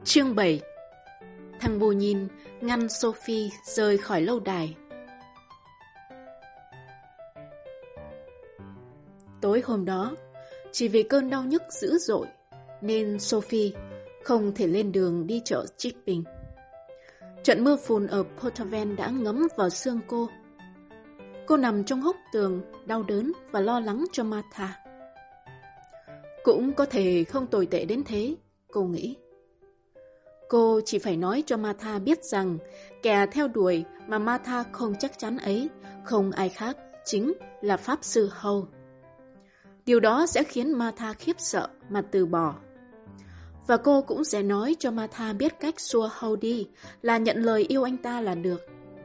Chương 7. Thằng bù nhìn ngăn Sophie rời khỏi lâu đài. Tối hôm đó, chỉ vì cơn đau nhức dữ dội nên Sophie không thể lên đường đi chợ Chipping. Trận mưa phùn ở Portaven đã ngấm vào xương cô. Cô nằm trong hốc tường, đau đớn và lo lắng cho Martha. Cũng có thể không tồi tệ đến thế, cô nghĩ. Cô chỉ phải nói cho Martha biết rằng kẻ theo đuổi mà Martha không chắc chắn ấy không ai khác, chính là Pháp Sư Hầu. Điều đó sẽ khiến Martha khiếp sợ mà từ bỏ. Và cô cũng sẽ nói cho Martha biết cách xua Hầu đi là nhận lời yêu anh ta là được.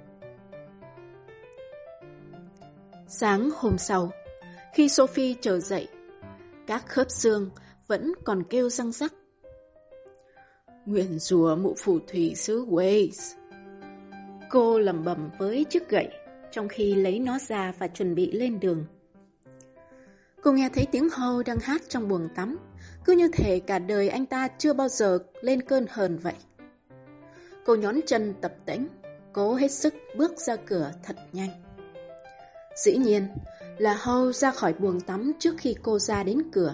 Sáng hôm sau, khi Sophie trở dậy, các khớp xương vẫn còn kêu răng rắc. Nguyền rủa mụ phù thủy xứ Wales. Cô lẩm bẩm với chiếc gậy trong khi lấy nó ra và chuẩn bị lên đường. Cô nghe thấy tiếng Hầu đang hát trong buồng tắm, cứ như thể cả đời anh ta chưa bao giờ lên cơn hờn vậy. Cô nhón chân tập tễnh, cố hết sức bước ra cửa thật nhanh. Dĩ nhiên là Hầu ra khỏi buồng tắm trước khi cô ra đến cửa.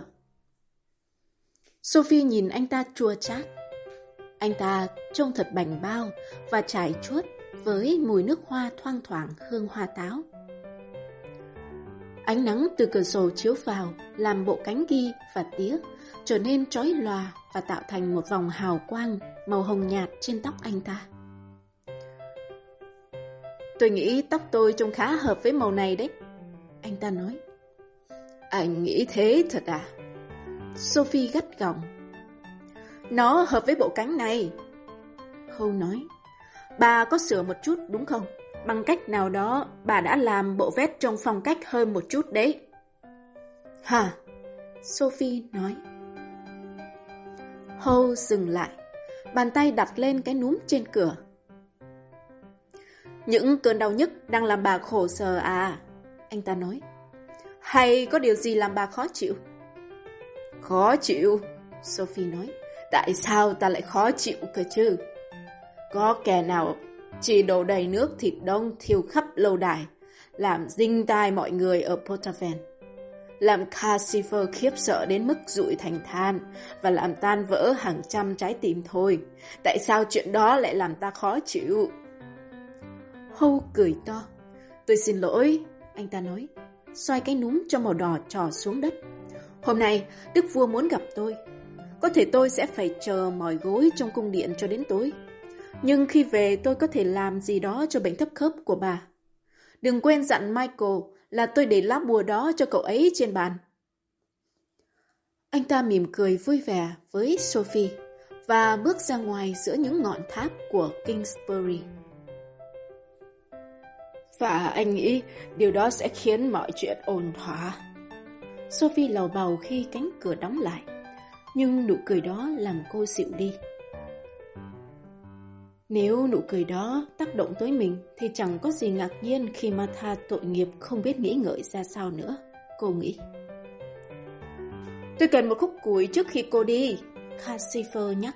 Sophie nhìn anh ta chua chát. Anh ta trông thật bảnh bao và trải chuốt với mùi nước hoa thoang thoảng hương hoa táo. Ánh nắng từ cửa sổ chiếu vào làm bộ cánh ghi và tía trở nên chói lòa và tạo thành một vòng hào quang màu hồng nhạt trên tóc anh ta. Tôi nghĩ tóc tôi trông khá hợp với màu này đấy, anh ta nói. Anh nghĩ thế thật à? Sophie gắt gỏng. Nó hợp với bộ cánh này, Hầu nói. Bà có sửa một chút đúng không? Bằng cách nào đó bà đã làm bộ vest trông phong cách hơn một chút đấy. Hả? Sophie nói. Hầu dừng lại, bàn tay đặt lên cái núm trên cửa. Những cơn đau nhức đang làm bà khổ sở à? Anh ta nói. Hay có điều gì làm bà khó chịu? Khó chịu? Sophie nói. Tại sao ta lại khó chịu cơ chứ? Có kẻ nào chỉ đổ đầy nước thịt đông thiêu khắp lâu đài, làm dinh tai mọi người ở Portaven, làm Cassifer khiếp sợ đến mức rụi thành than và làm tan vỡ hàng trăm trái tim thôi. Tại sao chuyện đó lại làm ta khó chịu? Hầu cười to. Tôi xin lỗi, anh ta nói, xoay cái núm cho màu đỏ trò xuống đất. Hôm nay, Đức Vua muốn gặp tôi. Có thể tôi sẽ phải chờ mỏi gối trong cung điện cho đến tối. Nhưng khi về tôi có thể làm gì đó cho bệnh thấp khớp của bà. Đừng quên dặn Michael là tôi để lá bùa đó cho cậu ấy trên bàn. Anh ta mỉm cười vui vẻ với Sophie và bước ra ngoài giữa những ngọn tháp của Kingsbury. Và anh nghĩ điều đó sẽ khiến mọi chuyện ổn thỏa. Sophie lầu bầu khi cánh cửa đóng lại, nhưng nụ cười đó làm cô dịu đi. Nếu nụ cười đó tác động tới mình thì chẳng có gì ngạc nhiên khi Martha tội nghiệp không biết nghĩ ngợi ra sao nữa, cô nghĩ. Tôi cần một khúc củi trước khi cô đi, Cassifer nhắc.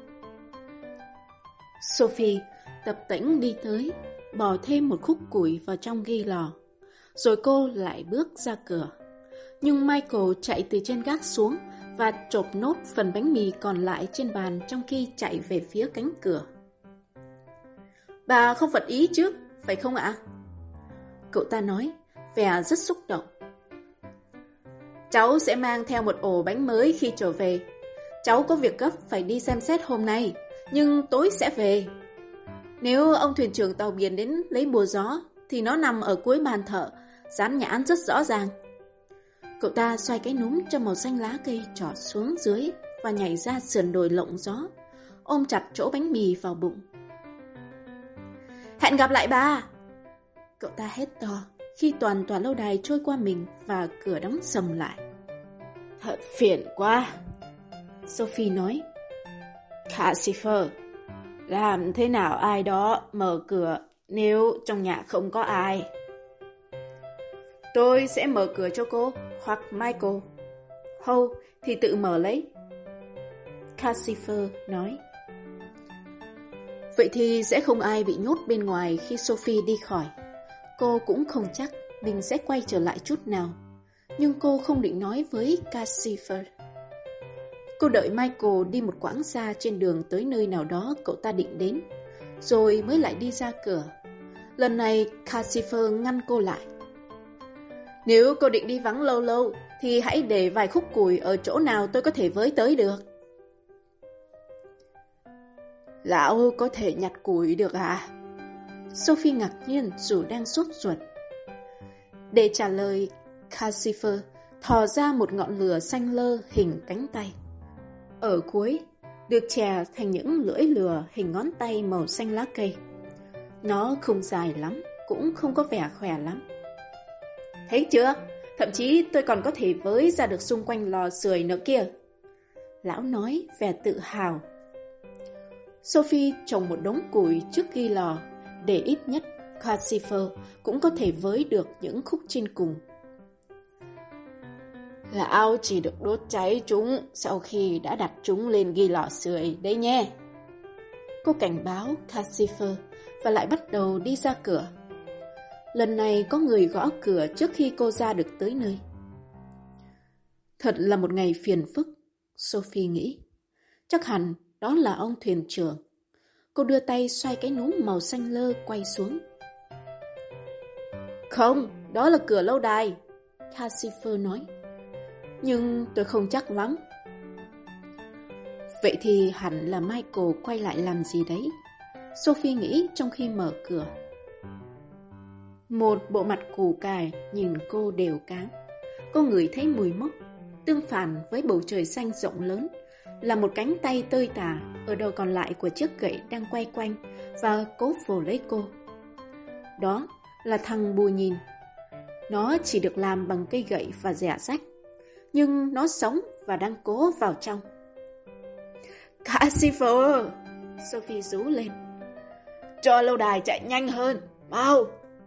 Sophie tập tễnh đi tới, bỏ thêm một khúc củi vào trong ghi lò, rồi cô lại bước ra cửa. Nhưng Michael chạy từ trên gác xuống và chộp nốt phần bánh mì còn lại trên bàn trong khi chạy về phía cánh cửa. Bà không phật ý chứ, phải không ạ? Cậu ta nói, vẻ rất xúc động. Cháu sẽ mang theo một ổ bánh mới khi trở về. Cháu có việc gấp phải đi xem xét hôm nay, nhưng tối sẽ về. Nếu ông thuyền trưởng tàu biển đến lấy bùa gió, thì nó nằm ở cuối bàn thờ, dán nhãn rất rõ ràng. Cậu ta xoay cái núm cho màu xanh lá cây trỏ xuống dưới và nhảy ra sườn đồi lộng gió, ôm chặt chỗ bánh mì vào bụng. Hẹn gặp lại bà! Cậu ta hét to khi toàn tòa lâu đài trôi qua mình và cửa đóng sầm lại. Thật phiền quá, Sophie nói. Cassifer, làm thế nào ai đó mở cửa nếu trong nhà không có ai? Tôi sẽ mở cửa cho cô hoặc Michael. Hầu thì tự mở lấy, Cassifer nói. Vậy thì sẽ không ai bị nhốt bên ngoài khi Sophie đi khỏi. Cô cũng không chắc mình sẽ quay trở lại chút nào. Nhưng cô không định nói với Cassifer. Cô đợi Michael đi một quãng xa trên đường tới nơi nào đó cậu ta định đến, rồi mới lại đi ra cửa. Lần này Cassifer ngăn cô lại. Nếu cô định đi vắng lâu lâu thì hãy để vài khúc củi ở chỗ nào tôi có thể với tới được. Lão có thể nhặt củi được à? Sophie ngạc nhiên dù đang sốt ruột. Để trả lời, Cassifer thò ra một ngọn lửa xanh lơ hình cánh tay. Ở cuối, được chè thành những lưỡi lửa hình ngón tay màu xanh lá cây. Nó không dài lắm, cũng không có vẻ khỏe lắm. Thấy chưa? Thậm chí tôi còn có thể với ra được xung quanh lò sưởi nữa kia. Lão nói vẻ tự hào. Sophie trồng một đống củi trước ghi lò, để ít nhất Cassifer cũng có thể với được những khúc trên cùng. Lão chỉ được đốt cháy chúng sau khi đã đặt chúng lên ghi lò sưởi đấy nhé. Cô cảnh báo Cassifer và lại bắt đầu đi ra cửa. Lần này có người gõ cửa trước khi cô ra được tới nơi. Thật là một ngày phiền phức, Sophie nghĩ. Chắc hẳn đó là ông thuyền trưởng. Cô đưa tay xoay cái núm màu xanh lơ quay xuống. Không, đó là cửa lâu đài, Cassifer nói. Nhưng tôi không chắc lắm. Vậy thì hẳn là Michael quay lại làm gì đấy, Sophie nghĩ trong khi mở cửa. Một bộ mặt củ cải nhìn cô đều cáng. Cô ngửi thấy mùi mốc. Tương phản với bầu trời xanh rộng lớn là một cánh tay tơi tả ở đầu còn lại của chiếc gậy đang quay quanh và cố vồ lấy cô. Đó là thằng Bù Nhìn. Nó chỉ được làm bằng cây gậy và rẻ rách, nhưng nó sống và đang cố vào trong. Cassifer! Sophie rú lên. Cho lâu đài chạy nhanh hơn, mau!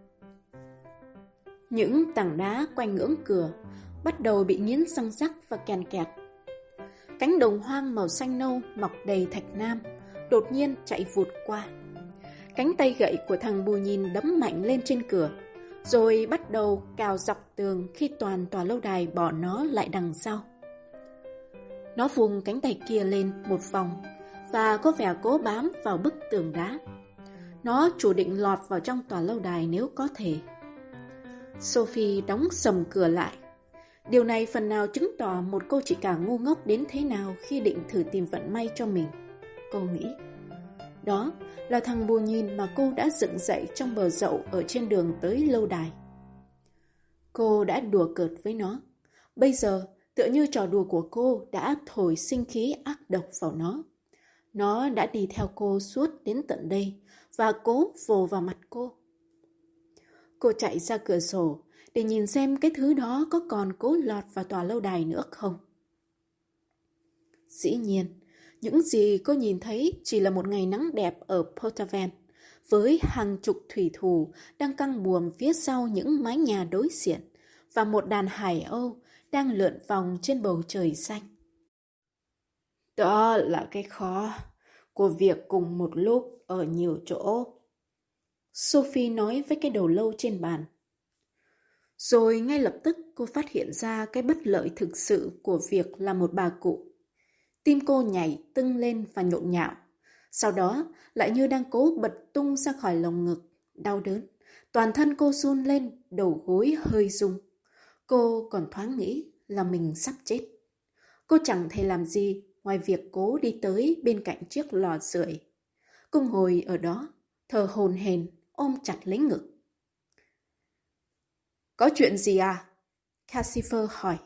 Những tảng đá quanh ngưỡng cửa bắt đầu bị nghiến răng rắc và kèn kẹt. Cánh đồng hoang màu xanh nâu mọc đầy thạch nam đột nhiên chạy vụt qua. Cánh tay gậy của thằng Bù Nhìn đấm mạnh lên trên cửa, rồi bắt đầu cào dọc tường khi toàn tòa lâu đài bỏ nó lại đằng sau. Nó vùng cánh tay kia lên một vòng và có vẻ cố bám vào bức tường đá. Nó chủ định lọt vào trong tòa lâu đài nếu có thể. Sophie đóng sầm cửa lại. Điều này phần nào chứng tỏ một cô chị cả ngu ngốc đến thế nào khi định thử tìm vận may cho mình. Cô nghĩ, đó là thằng Bù Nhìn mà cô đã dựng dậy trong bờ dậu ở trên đường tới lâu đài. Cô đã đùa cợt với nó. Bây giờ, tựa như trò đùa của cô đã thổi sinh khí ác độc vào nó. Nó đã đi theo cô suốt đến tận đây và cố vồ vào mặt cô. Cô chạy ra cửa sổ để nhìn xem cái thứ đó có còn cố lọt vào tòa lâu đài nữa không. Dĩ nhiên, những gì cô nhìn thấy chỉ là một ngày nắng đẹp ở Portaven, với hàng chục thủy thủ đang căng buồm phía sau những mái nhà đối diện và một đàn hải âu đang lượn vòng trên bầu trời xanh. Đó là cái khó của việc cùng một lúc ở nhiều chỗ, Sophie nói với cái đầu lâu trên bàn. Rồi ngay lập tức cô phát hiện ra cái bất lợi thực sự của việc là một bà cụ. Tim cô nhảy tưng lên và nhộn nhạo. Sau đó lại như đang cố bật tung ra khỏi lồng ngực, đau đớn. Toàn thân cô run lên, đầu gối hơi rung. Cô còn thoáng nghĩ là mình sắp chết. Cô chẳng thể làm gì ngoài việc cố đi tới bên cạnh chiếc lò sưởi. Cô ngồi ở đó, thở hổn hển, ôm chặt lấy ngực. Có chuyện gì à? Cassifer hỏi.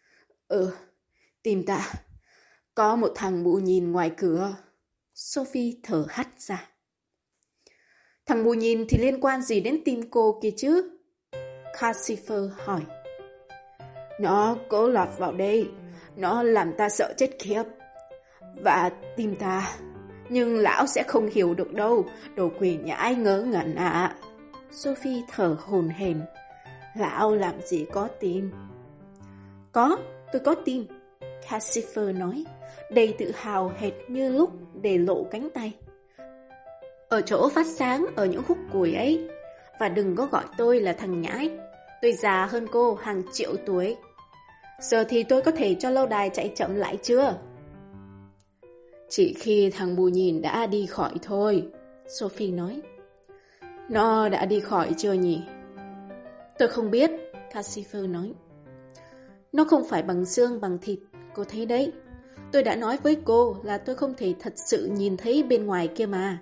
Tìm ta. Có một thằng Bù Nhìn ngoài cửa. Sophie thở hắt ra. Thằng Bù Nhìn thì liên quan gì đến tim cô kia chứ? Cassifer hỏi. Nó cố lọt vào đây. Nó làm ta sợ chết khiếp. Và tìm ta. Nhưng lão sẽ không hiểu được đâu. Đồ quỷ nhãi ngớ ngẩn ạ. Sophie thở hổn hển. Lão làm gì có tim? Có, tôi có tim, Cassifer nói, đầy tự hào hệt như lúc để lộ cánh tay. Ở chỗ phát sáng ở những khúc củi ấy. Và đừng có gọi tôi là thằng nhãi. Tôi già hơn cô hàng triệu tuổi. Giờ thì tôi có thể cho lâu đài chạy chậm lại chưa? Chỉ khi thằng Bù Nhìn đã đi khỏi thôi, Sophie nói. Nó đã đi khỏi chưa nhỉ? Tôi không biết, Cassifer nói. Nó không phải bằng xương bằng thịt, cô thấy đấy. Tôi đã nói với cô là tôi không thể thật sự nhìn thấy bên ngoài kia mà.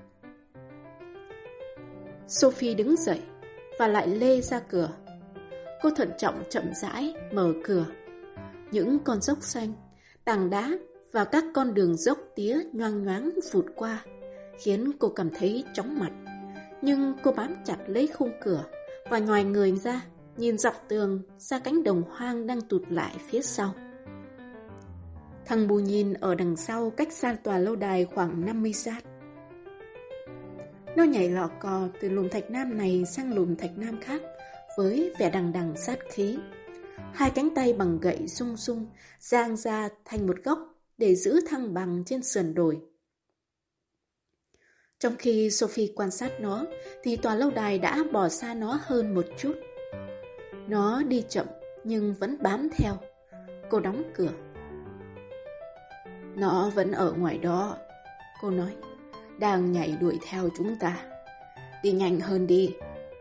Sophie đứng dậy và lại lê ra cửa. Cô thận trọng chậm rãi mở cửa. Những con dốc xanh, tảng đá và các con đường dốc tía nhoang nhoáng vụt qua, khiến cô cảm thấy chóng mặt. Nhưng cô bám chặt lấy khung cửa và nhoài người ra, nhìn dọc tường ra cánh đồng hoang đang tụt lại phía sau. Thằng Bù Nhìn ở đằng sau cách xa tòa lâu đài khoảng 50 sát. Nó nhảy lò cò từ lùm thạch nam này sang lùm thạch nam khác với vẻ đằng đằng sát khí. Hai cánh tay bằng gậy rung rung giang ra thành một góc để giữ thăng bằng trên sườn đồi. Trong khi Sophie quan sát nó thì tòa lâu đài đã bỏ xa nó hơn một chút. Nó đi chậm nhưng vẫn bám theo. Cô đóng cửa. Nó vẫn ở ngoài đó, cô nói, đang nhảy đuổi theo chúng ta. Đi nhanh hơn đi.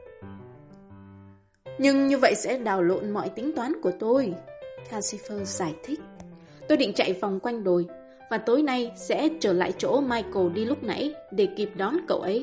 Nhưng như vậy sẽ đảo lộn mọi tính toán của tôi, Cassifer giải thích. Tôi định chạy vòng quanh đồi và tối nay sẽ trở lại chỗ Michael đi lúc nãy để kịp đón cậu ấy.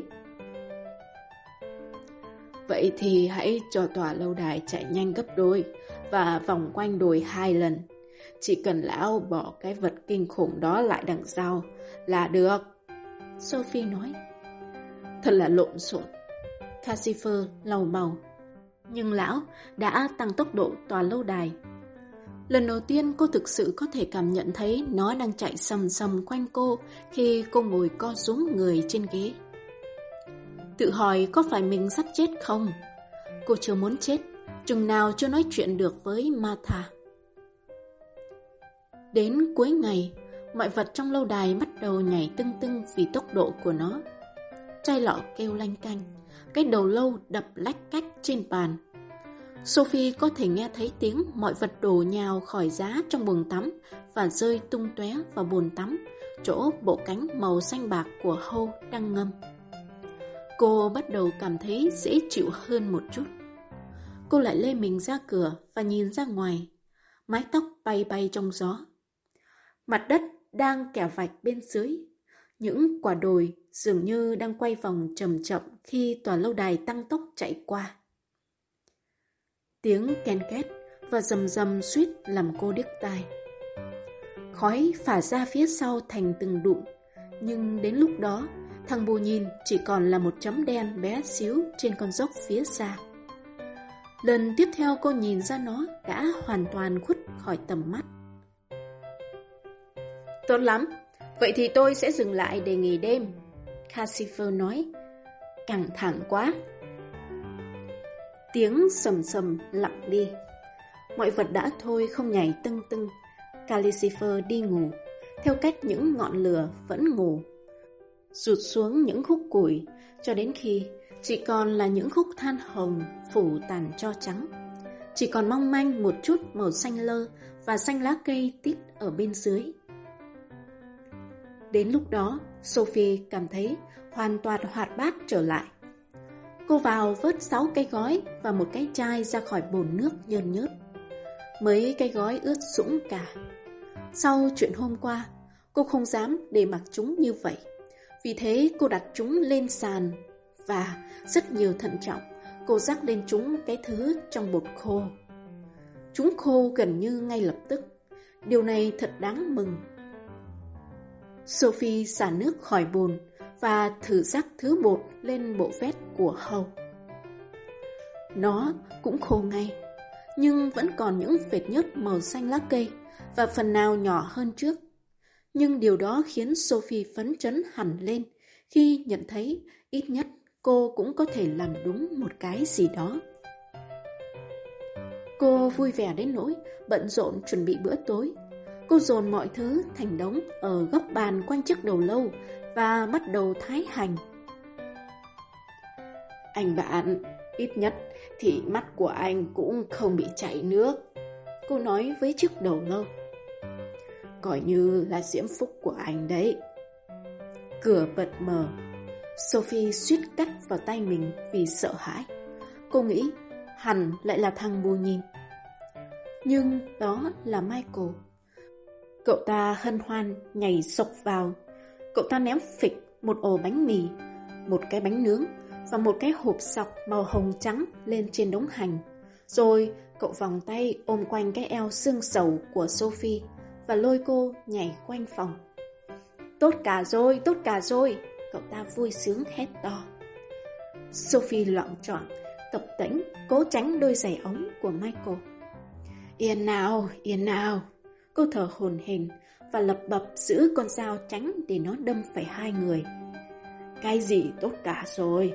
Vậy thì hãy cho tòa lâu đài chạy nhanh gấp đôi và vòng quanh đồi 2 lần. Chỉ cần lão bỏ cái vật kinh khủng đó lại đằng sau là được, Sophie nói. Thật là lộn xộn, Cassifer lầu bầu. Nhưng lão đã tăng tốc độ tòa lâu đài. Lần đầu tiên cô thực sự có thể cảm nhận thấy nó đang chạy sầm sầm quanh cô khi cô ngồi co rúm người trên ghế. Tự hỏi có phải mình sắp chết không? Cô chưa muốn chết, chừng nào chưa nói chuyện được với Martha. Đến cuối ngày, mọi vật trong lâu đài bắt đầu nhảy tưng tưng vì tốc độ của nó. Chai lọ kêu lanh canh, cái đầu lâu đập lách cách trên bàn. Sophie có thể nghe thấy tiếng mọi vật đổ nhào khỏi giá trong buồng tắm và rơi tung tóe vào bồn tắm, chỗ bộ cánh màu xanh bạc của Howe đang ngâm. Cô bắt đầu cảm thấy dễ chịu hơn một chút. Cô lại lê mình ra cửa và nhìn ra ngoài. Mái tóc bay bay trong gió. Mặt đất đang kẻ vạch bên dưới. Những quả đồi dường như đang quay vòng chậm chậm khi tòa lâu đài tăng tốc chạy qua. Tiếng ken két và rầm rầm suýt làm cô điếc tai. Khói phả ra phía sau thành từng đụn, nhưng đến lúc đó, thằng Bù Nhìn chỉ còn là một chấm đen bé xíu trên con dốc phía xa. Lần tiếp theo cô nhìn ra nó đã hoàn toàn khuất khỏi tầm mắt. Tốt lắm, vậy thì tôi sẽ dừng lại để nghỉ đêm, Cassifer nói. Căng thẳng quá. Tiếng sầm sầm lặng đi. Mọi vật đã thôi không nhảy tưng tưng. Cassifer đi ngủ, theo cách những ngọn lửa vẫn ngủ. Rụt xuống những khúc củi cho đến khi chỉ còn là những khúc than hồng phủ tàn tro trắng. Chỉ còn mong manh một chút màu xanh lơ và xanh lá cây tít ở bên dưới. Đến lúc đó, Sophie cảm thấy hoàn toàn hoạt bát trở lại. Cô vào vớt 6 cái gói và một cái chai ra khỏi bồn nước nhơn nhớt. Mấy cái gói ướt sũng cả. Sau chuyện hôm qua, cô không dám để mặc chúng như vậy. Vì thế cô đặt chúng lên sàn và rất nhiều thận trọng, cô rắc lên chúng cái thứ trong bột khô. Chúng khô gần như ngay lập tức. Điều này thật đáng mừng. Sophie xả nước khỏi bồn và thử rắc thứ bột lên bộ vest của Howe. Nó cũng khô ngay, nhưng vẫn còn những vệt nhớt màu xanh lá cây và phần nào nhỏ hơn trước. Nhưng điều đó khiến Sophie phấn chấn hẳn lên khi nhận thấy ít nhất cô cũng có thể làm đúng một cái gì đó. Cô vui vẻ đến nỗi bận rộn chuẩn bị bữa tối. Cô dồn mọi thứ thành đống ở góc bàn quanh chiếc đầu lâu và bắt đầu thái hành. Anh bạn, ít nhất thì mắt của anh cũng không bị chảy nước. Cô nói với chiếc đầu lâu. Coi như là diễm phúc của anh đấy. Cửa bật mở. Sophie suýt cắt vào tay mình vì sợ hãi. Cô nghĩ hẳn lại là thằng bù nhìn. Nhưng đó là Michael. Cậu ta hân hoan nhảy xộc vào. Cậu ta ném phịch một ổ bánh mì, một cái bánh nướng và một cái hộp sọc màu hồng trắng lên trên đống hành. Rồi cậu vòng tay ôm quanh cái eo xương sầu của Sophie và lôi cô nhảy quanh phòng. Tốt cả rồi, tốt cả rồi, cậu ta vui sướng hét to. Sophie loạng choạng, tập tễnh, cố tránh đôi giày ống của Michael. Yên nào, cô thở hổn hển và lập bập giữ con dao tránh để nó đâm phải hai người. Cái gì tốt cả rồi?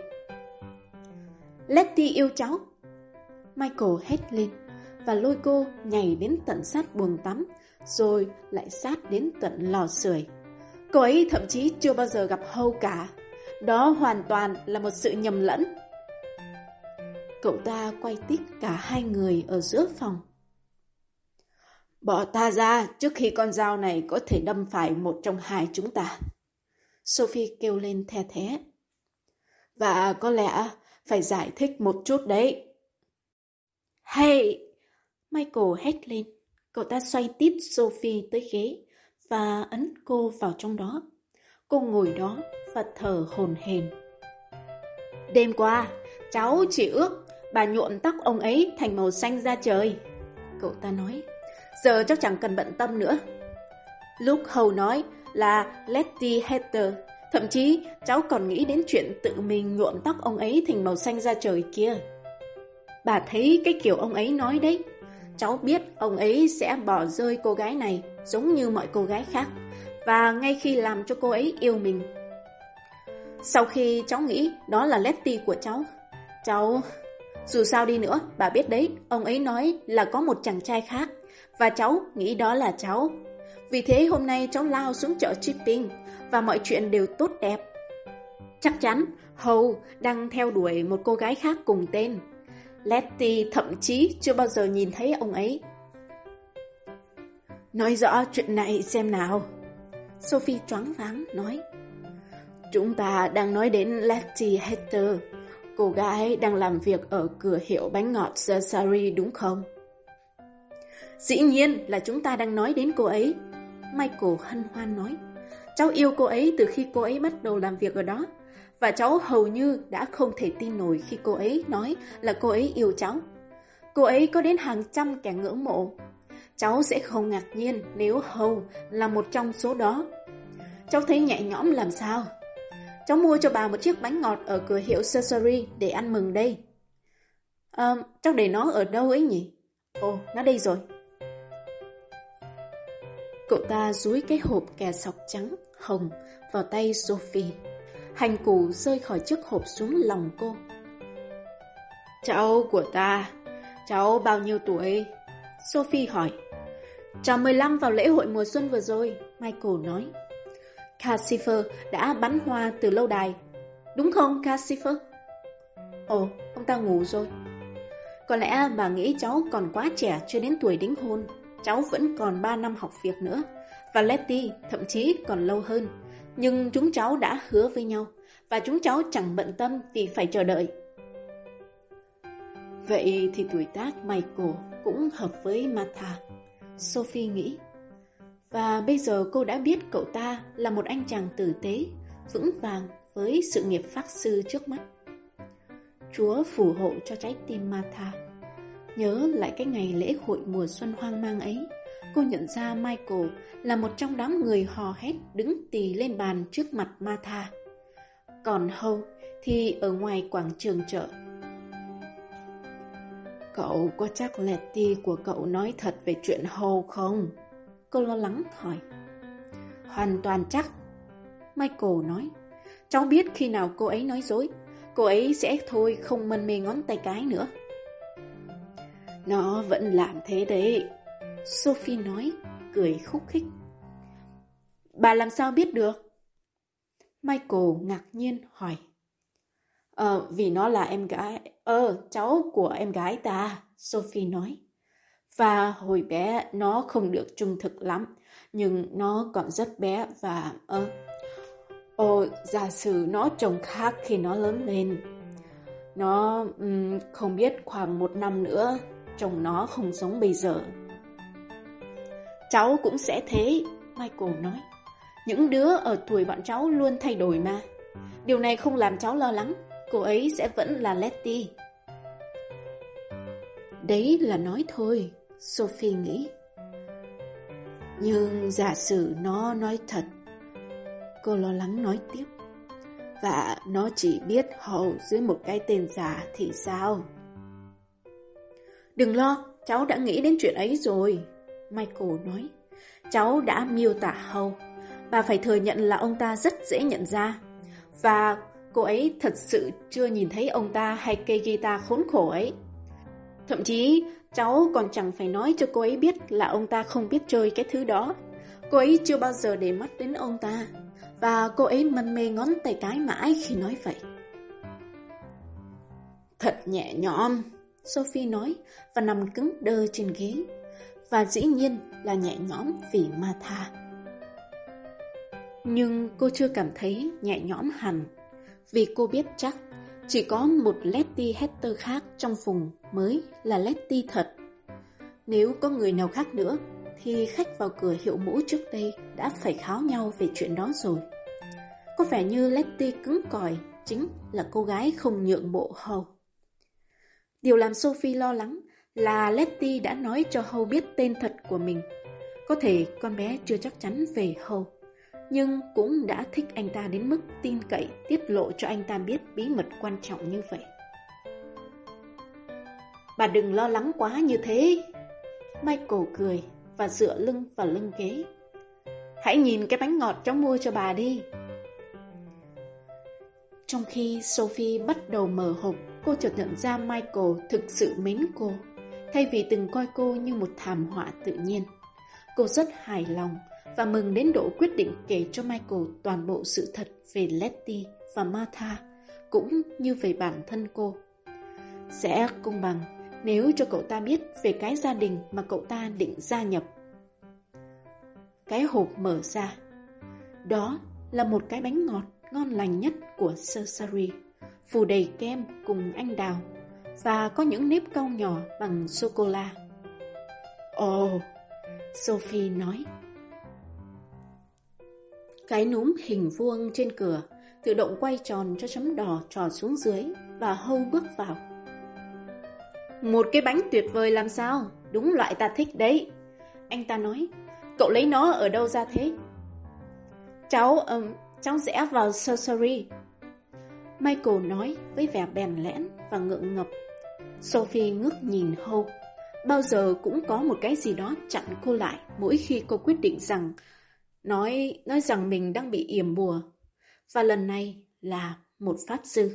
Letty yêu cháu, Michael hét lên và lôi cô nhảy đến tận sát buồng tắm, rồi lại sát đến tận lò sưởi. Cô ấy thậm chí chưa bao giờ gặp Howe cả. Đó hoàn toàn là một sự nhầm lẫn. Cậu ta quay tít cả hai người ở giữa phòng. Bỏ ta ra trước khi con dao này có thể đâm phải một trong hai chúng ta, Sophie kêu lên the thé. Và có lẽ phải giải thích một chút đấy. Hey! Michael hét lên. Cậu ta xoay tít Sophie tới ghế và ấn cô vào trong đó. Cô ngồi đó và thở hổn hển. Đêm qua, cháu chỉ ước bà nhuộm tóc ông ấy thành màu xanh da trời, cậu ta nói. Giờ cháu chẳng cần bận tâm nữa. Lúc Howe nói là Letty Hatter, thậm chí cháu còn nghĩ đến chuyện tự mình nhuộm tóc ông ấy thành màu xanh da trời kia. Bà thấy cái kiểu ông ấy nói đấy. Cháu biết ông ấy sẽ bỏ rơi cô gái này giống như mọi cô gái khác, và ngay khi làm cho cô ấy yêu mình. Sau khi cháu nghĩ đó là Letty của cháu... Dù sao đi nữa, bà biết đấy, ông ấy nói là có một chàng trai khác, và cháu nghĩ đó là cháu. Vì thế hôm nay cháu lao xuống chợ Chipping, và mọi chuyện đều tốt đẹp. Chắc chắn Howe đang theo đuổi một cô gái khác cùng tên. Letty thậm chí chưa bao giờ nhìn thấy ông ấy. Nói rõ chuyện này xem nào, Sophie choáng váng nói. Chúng ta đang nói đến Letty Hatter, cô gái đang làm việc ở cửa hiệu bánh ngọt Cersari đúng không? Dĩ nhiên là chúng ta đang nói đến cô ấy, Michael hân hoan nói. Cháu yêu cô ấy từ khi cô ấy bắt đầu làm việc ở đó, và cháu hầu như đã không thể tin nổi khi cô ấy nói là cô ấy yêu cháu. Cô ấy có đến hàng trăm kẻ ngưỡng mộ. Cháu sẽ không ngạc nhiên nếu Howe là một trong số đó. Cháu thấy nhẹ nhõm làm sao. Cháu mua cho bà một chiếc bánh ngọt ở cửa hiệu Cersari để ăn mừng đây. Cháu để nó ở đâu ấy nhỉ? Ồ, nó đây rồi. Cậu ta dúi cái hộp kè sọc trắng, hồng vào tay Sophie. Hành củ rơi khỏi chiếc hộp xuống lòng cô. Cháu của ta, cháu bao nhiêu tuổi? Sophie hỏi. Cháu 15 vào lễ hội mùa xuân vừa rồi, Michael nói. Cassifer đã bắn hoa từ lâu đài. Đúng không, Cassifer? Ồ, ông ta ngủ rồi. Có lẽ bà nghĩ cháu còn quá trẻ chưa đến tuổi đính hôn. Cháu vẫn còn 3 năm học việc nữa. Và Letty thậm chí còn lâu hơn. Nhưng chúng cháu đã hứa với nhau, và chúng cháu chẳng bận tâm vì phải chờ đợi. Vậy thì tuổi tác Michael cũng hợp với Martha, Sophie nghĩ. Và bây giờ cô đã biết cậu ta là một anh chàng tử tế, vững vàng với sự nghiệp pháp sư trước mắt. Chúa phù hộ cho trái tim Martha. Nhớ lại cái ngày lễ hội mùa xuân hoang mang ấy, cô nhận ra Michael là một trong đám người hò hét đứng tì lên bàn trước mặt Martha. Còn Howe thì ở ngoài quảng trường chợ. Cậu có chắc Letty của cậu nói thật về chuyện Howe không? Cô lo lắng hỏi. Hoàn toàn chắc, Michael nói. Cháu biết khi nào cô ấy nói dối, cô ấy sẽ thôi không mân mê ngón tay cái nữa. Nó vẫn làm thế đấy, Sophie nói, cười khúc khích. Bà làm sao biết được? Michael ngạc nhiên hỏi. Vì nó là em gái, cháu của em gái ta, Sophie nói. Và hồi bé nó không được trung thực lắm, nhưng nó còn rất bé và... giả sử nó trông khác khi nó lớn lên. Nó không biết khoảng 1 năm nữa, trông nó không giống bây giờ. Cháu cũng sẽ thế, Michael nói. Những đứa ở tuổi bọn cháu luôn thay đổi mà. Điều này không làm cháu lo lắng, cô ấy sẽ vẫn là Letty. Đấy là nói thôi, Sophie nghĩ. Nhưng giả sử nó nói thật, cô lo lắng nói tiếp. Và nó chỉ biết Hầu dưới một cái tên giả thì sao? Đừng lo, cháu đã nghĩ đến chuyện ấy rồi, Michael nói. Cháu đã miêu tả Hầu. Bà phải thừa nhận là ông ta rất dễ nhận ra. Và cô ấy thật sự chưa nhìn thấy ông ta hay cây guitar khốn khổ ấy. Thậm chí cháu còn chẳng phải nói cho cô ấy biết là ông ta không biết chơi cái thứ đó. Cô ấy chưa bao giờ để mắt đến ông ta. Và cô ấy mân mê ngón tay cái mãi khi nói vậy. Thật nhẹ nhõm, Sophie nói và nằm cứng đơ trên ghế. Và dĩ nhiên là nhẹ nhõm vì Martha. Nhưng cô chưa cảm thấy nhẹ nhõm hẳn. Vì cô biết chắc chỉ có một Letty Heather khác trong vùng mới là Letty thật. Nếu có người nào khác nữa thì khách vào cửa hiệu mũ trước đây đã phải kháo nhau về chuyện đó rồi. Có vẻ như Letty cứng cỏi chính là cô gái không nhượng bộ Hầu. Điều làm Sophie lo lắng là Letty đã nói cho Hầu biết tên thật của mình. Có thể con bé chưa chắc chắn về Hầu, nhưng cũng đã thích anh ta đến mức tin cậy tiết lộ cho anh ta biết bí mật quan trọng như vậy. Bà đừng lo lắng quá như thế, Michael cười và dựa lưng vào lưng ghế. Hãy nhìn cái bánh ngọt cháu mua cho bà đi. Trong khi Sophie bắt đầu mở hộp, cô chợt nhận ra Michael thực sự mến cô, thay vì từng coi cô như một thảm họa tự nhiên. Cô rất hài lòng và mừng đến độ quyết định kể cho Michael toàn bộ sự thật về Letty và Martha, cũng như về bản thân cô. Sẽ công bằng nếu cho cậu ta biết về cái gia đình mà cậu ta định gia nhập. Cái hộp mở ra. Đó là một cái bánh ngọt ngon lành nhất của Surgery, phủ đầy kem cùng anh đào, và có những nếp cau nhỏ bằng sô-cô-la. Ồ, Sophie nói. Cái núm hình vuông trên cửa tự động quay tròn cho chấm đỏ tròn xuống dưới và Hầu bước vào. Một cái bánh tuyệt vời làm sao? Đúng loại ta thích đấy. Anh ta nói. Cậu lấy nó ở đâu ra thế? Cháu sẽ vào Surgery, Michael nói với vẻ bèn lẽn và ngượng ngập. Sophie ngước nhìn Hầu. Bao giờ cũng có một cái gì đó chặn cô lại mỗi khi cô quyết định rằng nói rằng mình đang bị yểm bùa. Và lần này là một pháp sư.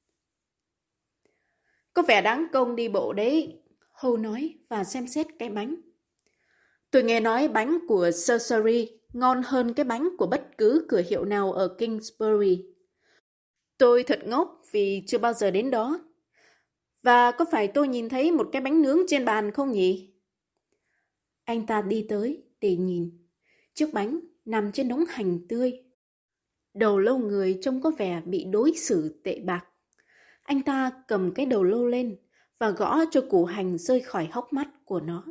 Có vẻ đáng công đi bộ đấy, Hầu nói và xem xét cái bánh. Tôi nghe nói bánh của Surgery ngon hơn cái bánh của bất cứ cửa hiệu nào ở Kingsbury. Tôi thật ngốc vì chưa bao giờ đến đó. Và có phải tôi nhìn thấy một cái bánh nướng trên bàn không nhỉ? Anh ta đi tới để nhìn. Chiếc bánh nằm trên đống hành tươi. Đầu lâu người trông có vẻ bị đối xử tệ bạc. Anh ta cầm cái đầu lâu lên và gõ cho củ hành rơi khỏi hốc mắt của nó.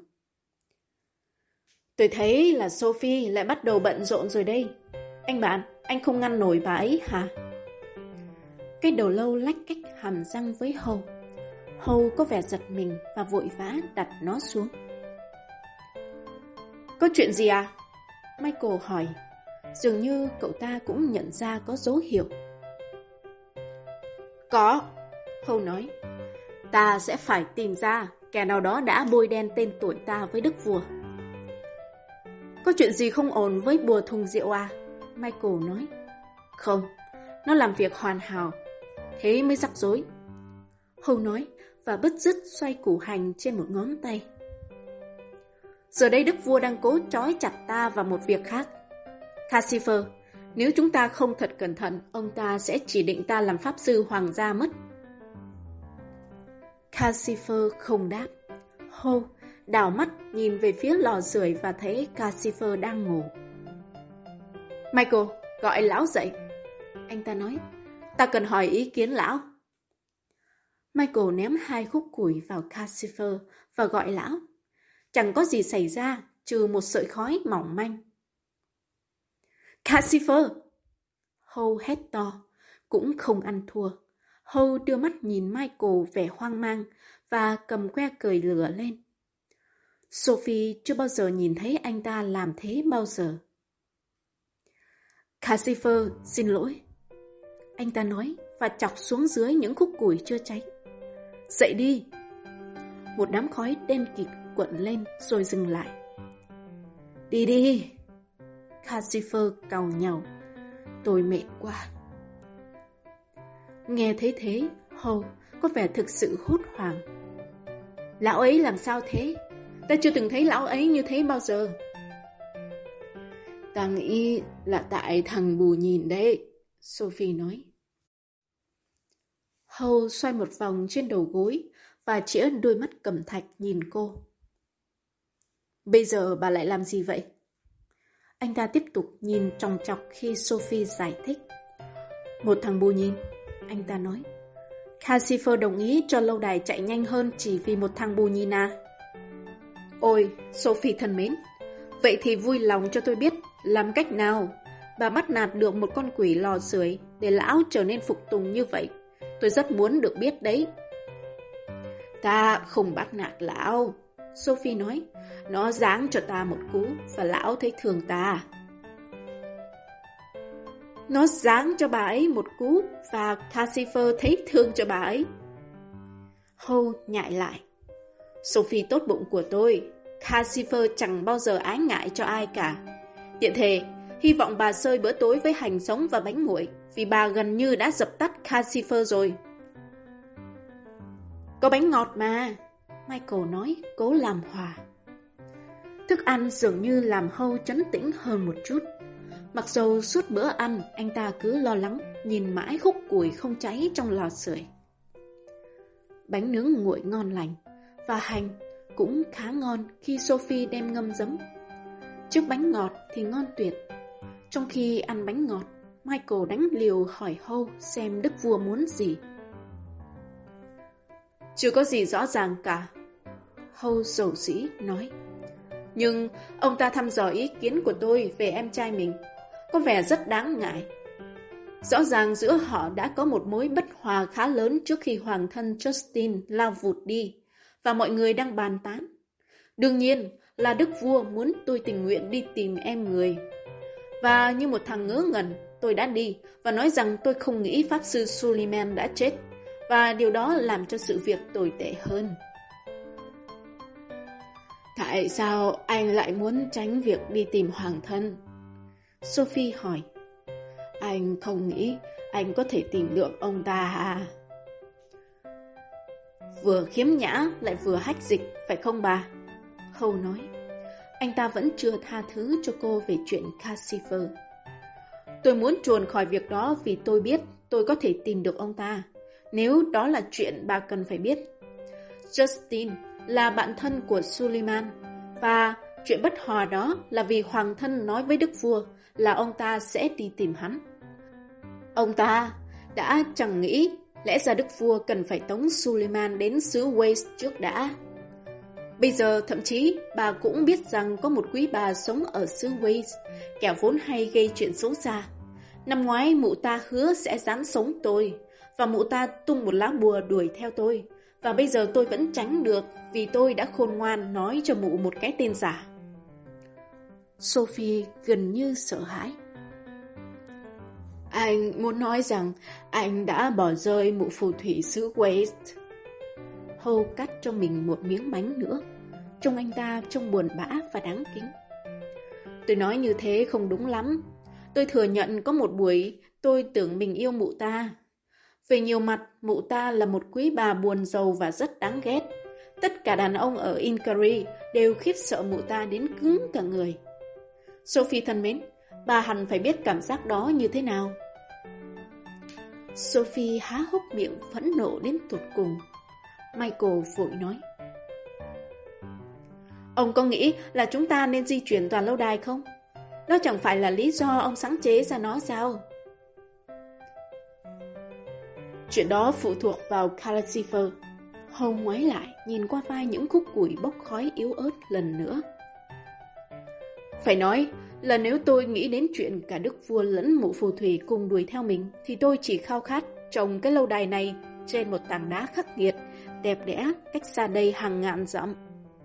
Tôi thấy là Sophie lại bắt đầu bận rộn rồi đây. Anh bạn, anh không ngăn nổi bà ấy hả? Cái đầu lâu lách cách hàm răng với Hầu. Hầu có vẻ giật mình và vội vã đặt nó xuống. Có chuyện gì à? Michael hỏi. Dường như cậu ta cũng nhận ra có dấu hiệu. Có, Hầu nói. Ta sẽ phải tìm ra kẻ nào đó đã bôi đen tên tuổi ta với đức vua. Có chuyện gì không ổn với bùa thùng rượu à? Michael nói. Không, nó làm việc hoàn hảo. Thế mới rắc rối. Hầu nói và bứt rứt xoay củ hành trên một ngón tay. Giờ đây đức vua đang cố trói chặt ta vào một việc khác. Cassifer, Nếu chúng ta không thật cẩn thận, ông ta sẽ chỉ định ta làm pháp sư hoàng gia mất. Calcifer không đáp. Howe đảo mắt nhìn về phía lò sưởi và thấy Calcifer đang ngủ. Michael, gọi lão dậy. Anh ta nói, ta cần hỏi ý kiến lão. Michael ném 2 khúc củi vào Calcifer và gọi lão. Chẳng có gì xảy ra, trừ một sợi khói mỏng manh. Calcifer! Howe hét to, cũng không ăn thua. Howe đưa mắt nhìn Michael vẻ hoang mang và cầm que cởi lửa lên. Sophie chưa bao giờ nhìn thấy anh ta làm thế bao giờ. Calcifer, xin lỗi. Anh ta nói và chọc xuống dưới những khúc củi chưa cháy. Dậy đi. Một đám khói đen kịt cuộn lên rồi dừng lại. Đi đi. Calcifer càu nhàu. Tôi mệt quá. Nghe thấy thế, Howe có vẻ thực sự hốt hoảng. Lão ấy làm sao thế? Ta chưa từng thấy lão ấy như thế bao giờ. Ta nghĩ là tại thằng bù nhìn đấy, Sophie nói. Howe xoay một vòng trên đầu gối và chĩa đôi mắt cẩm thạch nhìn cô. Bây giờ bà lại làm gì vậy? Anh ta tiếp tục nhìn tròng trọc khi Sophie giải thích. Một thằng bù nhìn, anh ta nói. Calcifer đồng ý cho lâu đài chạy nhanh hơn chỉ vì một thằng bù nhìn à? Ôi, Sophie thân mến, vậy thì vui lòng cho tôi biết làm cách nào bà bắt nạt được một con quỷ lò sưởi để lão trở nên phục tùng như vậy. Tôi rất muốn được biết đấy. Ta không bắt nạt lão, Sophie nói. Nó giáng cho ta một cú và lão thấy thương ta. Nó giáng cho bà ấy một cú và Calcifer thấy thương cho bà ấy. Howe nhại lại. Sophie tốt bụng của tôi, Calcifer chẳng bao giờ ái ngại cho ai cả. Tiện thể, hy vọng bà xơi bữa tối với hành sống và bánh nguội, vì bà gần như đã dập tắt Calcifer rồi. Có bánh ngọt mà, Michael nói, cố làm hòa. Thức ăn dường như làm Howe trấn tĩnh hơn một chút. Mặc dù suốt bữa ăn, anh ta cứ lo lắng, nhìn mãi khúc củi không cháy trong lò sưởi. Bánh nướng nguội ngon lành, và hành cũng khá ngon khi Sophie đem ngâm giấm. Trước bánh ngọt thì ngon tuyệt. Trong khi ăn bánh ngọt, Michael đánh liều hỏi Howe xem đức vua muốn gì. Chưa có gì rõ ràng cả, Howe dầu dĩ nói. Nhưng ông ta thăm dò ý kiến của tôi về em trai mình, có vẻ rất đáng ngại. Rõ ràng giữa họ đã có một mối bất hòa khá lớn trước khi hoàng thân Justin lao vụt đi, và mọi người đang bàn tán. Đương nhiên là đức vua muốn tôi tình nguyện đi tìm em người. Và như một thằng ngớ ngẩn, tôi đã đi và nói rằng tôi không nghĩ pháp sư Suleiman đã chết, và điều đó làm cho sự việc tồi tệ hơn. Tại sao anh lại muốn tránh việc đi tìm hoàng thân? Sophie hỏi. Anh không nghĩ anh có thể tìm được ông ta à? Vừa khiếm nhã lại vừa hách dịch, phải không bà? Howe nói. Anh ta vẫn chưa tha thứ cho cô về chuyện Calcifer. Tôi muốn chuồn khỏi việc đó vì tôi biết tôi có thể tìm được ông ta, nếu đó là chuyện bà cần phải biết. Justin là bạn thân của Suleiman, và chuyện bất hòa đó là vì hoàng thân nói với đức vua là ông ta sẽ đi tìm hắn. Ông ta đã chẳng nghĩ lẽ ra đức vua cần phải tống Suleiman đến xứ Wales trước đã. Bây giờ thậm chí bà cũng biết rằng có một quý bà sống ở xứ Wales, kẻ vốn hay gây chuyện xấu xa. Năm ngoái mụ ta hứa sẽ giáng sống tôi, và mụ ta tung một lá bùa đuổi theo tôi. Và bây giờ tôi vẫn tránh được vì tôi đã khôn ngoan nói cho mụ một cái tên giả. Sophie gần như sợ hãi. Anh muốn nói rằng anh đã bỏ rơi mụ phù thủy xứ Wales. Howe cắt cho mình một miếng bánh nữa. Trông anh ta trông buồn bã và đáng kính. Tôi nói như thế không đúng lắm. Tôi thừa nhận có một buổi tôi tưởng mình yêu mụ ta. Về nhiều mặt, mụ ta là một quý bà buồn rầu và rất đáng ghét. Tất cả đàn ông ở Inkerry đều khiếp sợ mụ ta đến cứng cả người. Sophie thân mến, Bà hẳn phải biết cảm giác đó như thế nào. Sophie há hốc miệng phẫn nộ đến tột cùng. Michael vội nói: Ông có nghĩ là chúng ta nên di chuyển toàn lâu đài không? Đó chẳng phải là lý do ông sáng chế ra nó sao? Chuyện đó phụ thuộc vào Calcifer. Hầu ngoái lại nhìn qua vai những khúc củi bốc khói yếu ớt lần nữa. Phải nói là nếu tôi nghĩ đến chuyện cả đức vua lẫn mụ phù thủy cùng đuổi theo mình, thì tôi chỉ khao khát trồng cái lâu đài này trên một tảng đá khắc nghiệt, đẹp đẽ cách xa đây hàng ngàn dặm.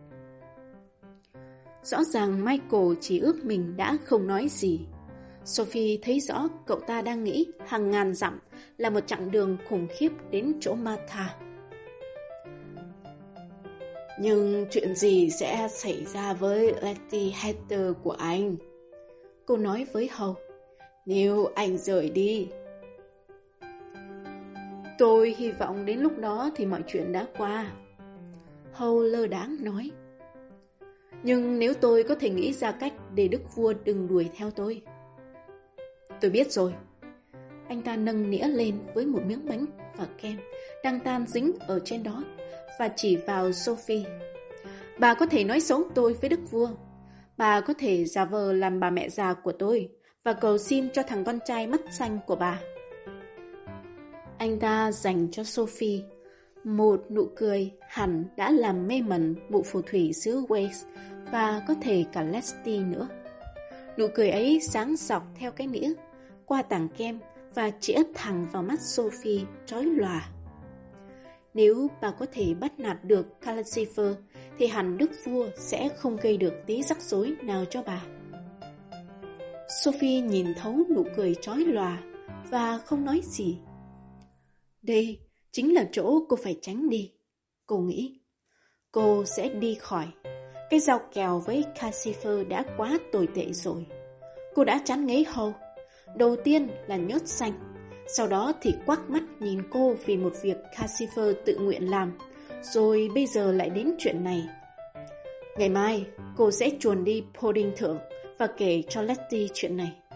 Rõ ràng Michael chỉ ước mình đã không nói gì. Sophie thấy rõ cậu ta đang nghĩ hàng ngàn dặm là một chặng đường khủng khiếp đến chỗ Martha. Nhưng chuyện gì sẽ xảy ra với Letty Hatter của anh? Cô nói với Hầu. Nếu anh rời đi. Tôi hy vọng đến lúc đó thì mọi chuyện đã qua. Hầu lơ đãng nói. Nhưng nếu tôi có thể nghĩ ra cách để đức vua đừng đuổi theo tôi. Tôi biết rồi. Anh ta nâng nĩa lên với một miếng bánh và kem đang tan dính ở trên đó và chỉ vào Sophie. Bà có thể nói xấu tôi với đức vua. Bà có thể giả vờ làm bà mẹ già của tôi và cầu xin cho thằng con trai mắt xanh của bà. Anh ta dành cho Sophie một nụ cười hẳn đã làm mê mẩn mụ phù thủy xứ Wales và có thể cả Letty nữa. Nụ cười ấy sáng dọc theo cái nĩa, qua tảng kem và chĩa thẳng vào mắt Sophie chói lòa. Nếu bà có thể bắt nạt được Calcifer thì hẳn đức vua sẽ không gây được tí rắc rối nào cho bà. Sophie nhìn thấu nụ cười chói lòa và không nói gì. Đây chính là chỗ cô phải tránh đi. Cô nghĩ cô sẽ đi khỏi. Cái giao kèo với Calcifer đã quá tồi tệ rồi. Cô đã chán ngấy Hầu. Đầu tiên là nhốt xanh, sau đó thì quắc mắt nhìn cô vì một việc Calcifer tự nguyện làm, rồi bây giờ lại đến chuyện này. Ngày mai cô sẽ chuồn đi Pudding Thượng và kể cho Letty chuyện này.